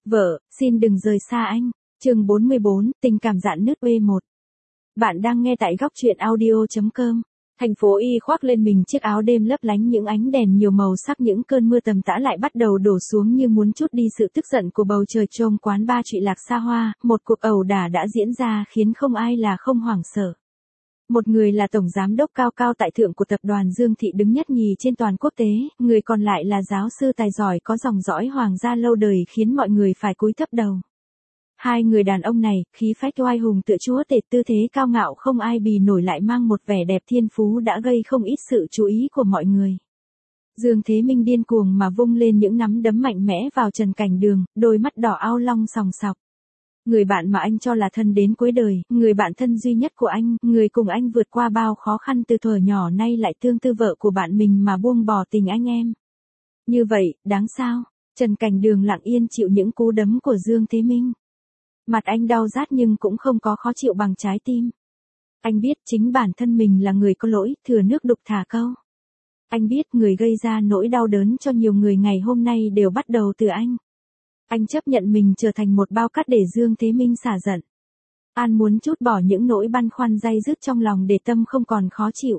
Vợ, xin đừng rời xa anh. Chương 44, tình cảm rạn nứt B1. Bạn đang nghe tại góc truyện audio.com. Thành phố Y khoác lên mình chiếc áo đêm lấp lánh những ánh đèn nhiều màu sắc, những cơn mưa tầm tã lại bắt đầu đổ xuống như muốn trút đi sự tức giận của bầu trời. Trong quán bar Trụy Lạc xa hoa, một cuộc ẩu đả đã diễn ra khiến không ai là không hoảng sợ. Một người là tổng giám đốc cao cao tại thượng của tập đoàn Dương Thị đứng nhất nhì trên toàn quốc tế, người còn lại là giáo sư tài giỏi có dòng dõi hoàng gia lâu đời khiến mọi người phải cúi thấp đầu. Hai người đàn ông này, khí phách oai hùng tựa chúa tể, tư thế cao ngạo không ai bì nổi, lại mang một vẻ đẹp thiên phú đã gây không ít sự chú ý của mọi người. Dương Thế Minh điên cuồng mà vung lên những nắm đấm mạnh mẽ vào Trần Cảnh Đường, đôi mắt đỏ ao long sòng sọc. Người bạn mà anh cho là thân đến cuối đời, người bạn thân duy nhất của anh, người cùng anh vượt qua bao khó khăn từ thuở nhỏ, nay lại tương tư vợ của bạn mình mà buông bỏ tình anh em. Như vậy, đáng sao? Trần Cảnh Đường lặng yên chịu những cú đấm của Dương Thế Minh. Mặt anh đau rát nhưng cũng không có khó chịu bằng trái tim. Anh biết chính bản thân mình là người có lỗi, thừa nước đục thả câu. Anh biết người gây ra nỗi đau đớn cho nhiều người ngày hôm nay đều bắt đầu từ anh. Anh chấp nhận mình trở thành một bao cát để Dương Thế Minh xả giận. An muốn trút bỏ những nỗi băn khoăn day dứt trong lòng để tâm không còn khó chịu.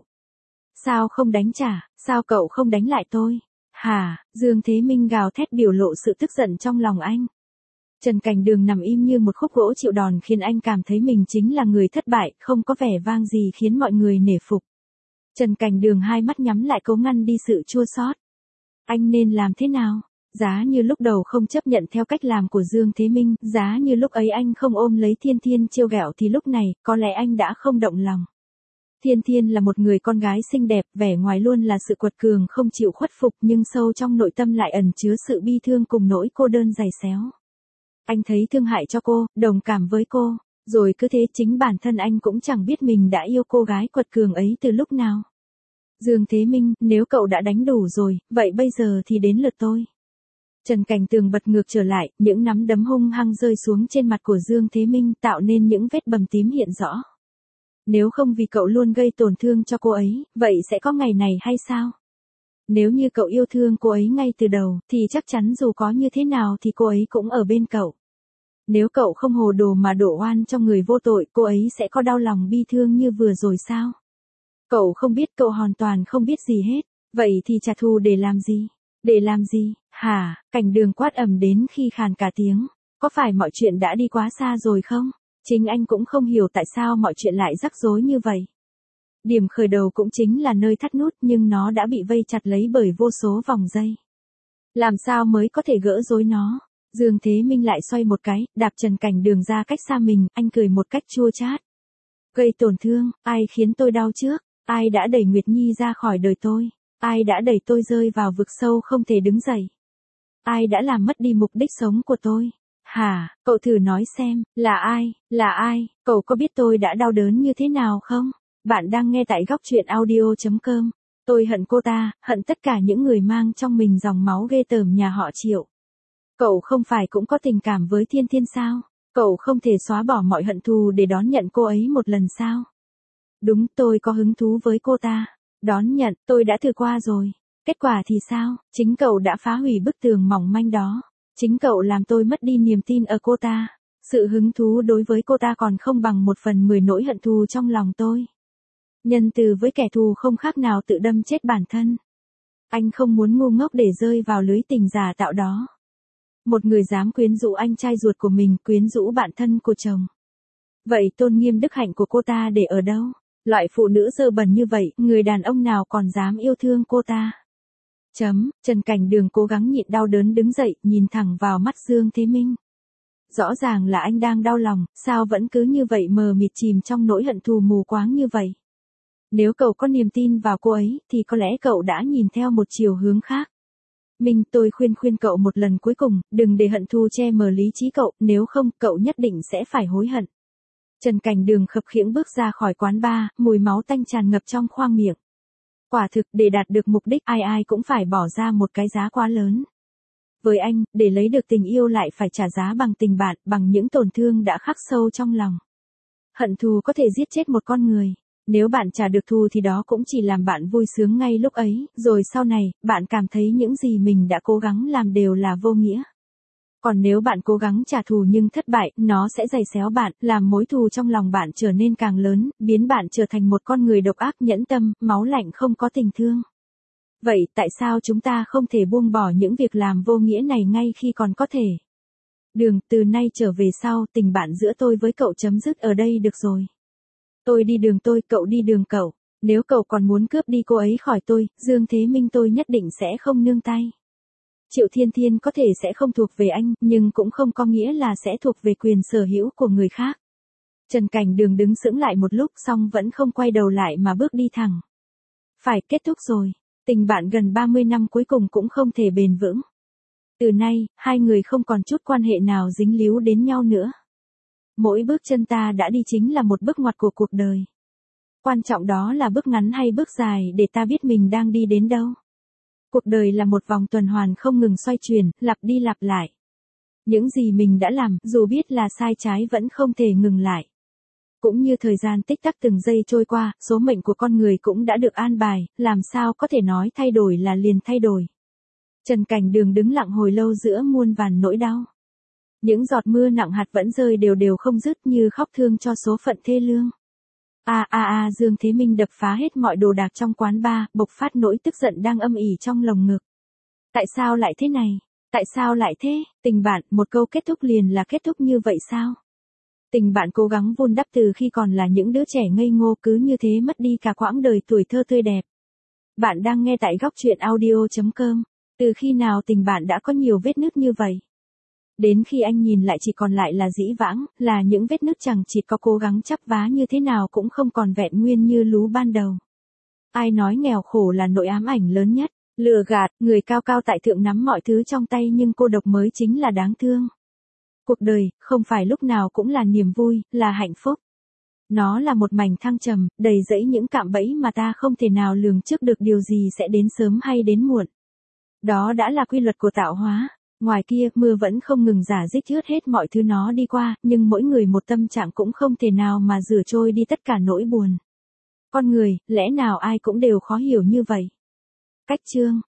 Sao không đánh trả, sao cậu không đánh lại tôi? Hả? Dương Thế Minh gào thét biểu lộ sự tức giận trong lòng anh. Trần Cảnh Đường nằm im như một khúc gỗ chịu đòn khiến anh cảm thấy mình chính là người thất bại, không có vẻ vang gì khiến mọi người nể phục. Trần Cảnh Đường hai mắt nhắm lại cố ngăn đi sự chua xót. Anh nên làm thế nào? Giá như lúc đầu không chấp nhận theo cách làm của Dương Thế Minh, giá như lúc ấy anh không ôm lấy Thiên Thiên trêu ghẹo thì lúc này, có lẽ anh đã không động lòng. Thiên Thiên là một người con gái xinh đẹp, vẻ ngoài luôn là sự quật cường không chịu khuất phục, nhưng sâu trong nội tâm lại ẩn chứa sự bi thương cùng nỗi cô đơn dày xéo. Anh thấy thương hại cho cô, đồng cảm với cô, rồi cứ thế chính bản thân anh cũng chẳng biết mình đã yêu cô gái quật cường ấy từ lúc nào. Dương Thế Minh, nếu cậu đã đánh đủ rồi, vậy bây giờ thì đến lượt tôi. Trần Cảnh Tường bật ngược trở lại, những nắm đấm hung hăng rơi xuống trên mặt của Dương Thế Minh, tạo nên những vết bầm tím hiện rõ. Nếu không vì cậu luôn gây tổn thương cho cô ấy, vậy sẽ có ngày này hay sao? Nếu như cậu yêu thương cô ấy ngay từ đầu, thì chắc chắn dù có như thế nào thì cô ấy cũng ở bên cậu. Nếu cậu không hồ đồ mà đổ oan cho người vô tội, cô ấy sẽ có đau lòng bi thương như vừa rồi sao? Cậu không biết, cậu hoàn toàn không biết gì hết. Vậy thì trả thù để làm gì? Để làm gì? Hả? Cảnh Đường quát ầm đến khi khàn cả tiếng. Có phải mọi chuyện đã đi quá xa rồi không? Chính anh cũng không hiểu tại sao mọi chuyện lại rắc rối như vậy. Điểm khởi đầu cũng chính là nơi thắt nút, nhưng nó đã bị vây chặt lấy bởi vô số vòng dây. Làm sao mới có thể gỡ rối nó? Dương Thế Minh lại xoay một cái, đạp Trần Cảnh Đường ra cách xa mình, anh cười một cách chua chát. Gây tổn thương, ai khiến tôi đau trước? Ai đã đẩy Nguyệt Nhi ra khỏi đời tôi? Ai đã đẩy tôi rơi vào vực sâu không thể đứng dậy? Ai đã làm mất đi mục đích sống của tôi? Hả, cậu thử nói xem, là ai? Là ai? Cậu có biết tôi đã đau đớn như thế nào không? Bạn đang nghe tại góc truyện audio.com. Tôi hận cô ta, hận tất cả những người mang trong mình dòng máu ghê tởm nhà họ Triệu. Cậu không phải cũng có tình cảm với Thiên Thiên sao? Cậu không thể xóa bỏ mọi hận thù để đón nhận cô ấy một lần sao? Đúng, tôi có hứng thú với cô ta. Đón nhận, tôi đã thử qua rồi. Kết quả thì sao? Chính cậu đã phá hủy bức tường mỏng manh đó. Chính cậu làm tôi mất đi niềm tin ở cô ta. Sự hứng thú đối với cô ta còn không bằng 1/10 nỗi hận thù trong lòng tôi. Nhân từ với kẻ thù không khác nào tự đâm chết bản thân. Anh không muốn ngu ngốc để rơi vào lưới tình giả tạo đó. Một người dám quyến rũ anh trai ruột của mình, quyến rũ bạn thân của chồng. Vậy tôn nghiêm đức hạnh của cô ta để ở đâu? Loại phụ nữ dơ bẩn như vậy, người đàn ông nào còn dám yêu thương cô ta? Trần Cảnh Đường cố gắng nhịn đau đớn đứng dậy, nhìn thẳng vào mắt Dương Thế Minh. Rõ ràng là anh đang đau lòng, sao vẫn cứ như vậy mờ mịt chìm trong nỗi hận thù mù quáng như vậy? Nếu cậu có niềm tin vào cô ấy, thì có lẽ cậu đã nhìn theo một chiều hướng khác. Minh, tôi khuyên cậu một lần cuối cùng, đừng để hận thù che mờ lý trí cậu, nếu không, cậu nhất định sẽ phải hối hận. Trần Cảnh Đường khập khiễng bước ra khỏi quán bar, mùi máu tanh tràn ngập trong khoang miệng. Quả thực, để đạt được mục đích, ai cũng phải bỏ ra một cái giá quá lớn. Với anh, để lấy được tình yêu lại phải trả giá bằng tình bạn, bằng những tổn thương đã khắc sâu trong lòng. Hận thù có thể giết chết một con người. Nếu bạn trả được thù thì đó cũng chỉ làm bạn vui sướng ngay lúc ấy, rồi sau này, bạn cảm thấy những gì mình đã cố gắng làm đều là vô nghĩa. Còn nếu bạn cố gắng trả thù nhưng thất bại, nó sẽ giày xéo bạn, làm mối thù trong lòng bạn trở nên càng lớn, biến bạn trở thành một con người độc ác nhẫn tâm, máu lạnh không có tình thương. Vậy tại sao chúng ta không thể buông bỏ những việc làm vô nghĩa này ngay khi còn có thể? Từ nay trở về sau, tình bạn giữa tôi với cậu chấm dứt ở đây được rồi. Tôi đi đường tôi, cậu đi đường cậu. Nếu cậu còn muốn cướp đi cô ấy khỏi tôi, Dương Thế Minh tôi nhất định sẽ không nương tay. Triệu Thiên Thiên có thể sẽ không thuộc về anh, nhưng cũng không có nghĩa là sẽ thuộc về quyền sở hữu của người khác. Trần Cảnh Đường đứng sững lại một lúc xong vẫn không quay đầu lại mà bước đi thẳng. Phải kết thúc rồi, tình bạn gần 30 năm cuối cùng cũng không thể bền vững. Từ nay, hai người không còn chút quan hệ nào dính líu đến nhau nữa. Mỗi bước chân ta đã đi chính là một bước ngoặt của cuộc đời. Quan trọng đó là bước ngắn hay bước dài để ta biết mình đang đi đến đâu. Cuộc đời là một vòng tuần hoàn không ngừng xoay chuyển, lặp đi lặp lại. Những gì mình đã làm, dù biết là sai trái vẫn không thể ngừng lại. Cũng như thời gian tích tắc từng giây trôi qua, số mệnh của con người cũng đã được an bài, làm sao có thể nói thay đổi là liền thay đổi. Trần Cảnh Đường đứng lặng hồi lâu giữa muôn vàn nỗi đau. Những giọt mưa nặng hạt vẫn rơi đều đều không dứt như khóc thương cho số phận thê lương. Dương Thế Minh đập phá hết mọi đồ đạc trong quán bar, bộc phát nỗi tức giận đang âm ỉ trong lồng ngực. Tại sao lại thế này? Tại sao lại thế? Tình bạn, một câu kết thúc liền là kết thúc như vậy sao? Tình bạn cố gắng vun đắp từ khi còn là những đứa trẻ ngây ngô cứ như thế mất đi cả quãng đời tuổi thơ tươi đẹp. Bạn đang nghe tại góc truyện audio.com. Từ khi nào tình bạn đã có nhiều vết nứt như vậy? Đến khi anh nhìn lại chỉ còn lại là dĩ vãng, là những vết nứt chẳng chỉ có cố gắng chắp vá như thế nào cũng không còn vẹn nguyên như lú ban đầu. Ai nói nghèo khổ là nỗi ám ảnh lớn nhất, lừa gạt, người cao cao tại thượng nắm mọi thứ trong tay nhưng cô độc mới chính là đáng thương. Cuộc đời, không phải lúc nào cũng là niềm vui, là hạnh phúc. Nó là một mảnh thăng trầm, đầy rẫy những cạm bẫy mà ta không thể nào lường trước được điều gì sẽ đến sớm hay đến muộn. Đó đã là quy luật của tạo hóa. Ngoài kia, mưa vẫn không ngừng rả rích ướt hết mọi thứ nó đi qua, nhưng mỗi người một tâm trạng cũng không thể nào mà rửa trôi đi tất cả nỗi buồn. Con người, lẽ nào ai cũng đều khó hiểu như vậy? Cách chương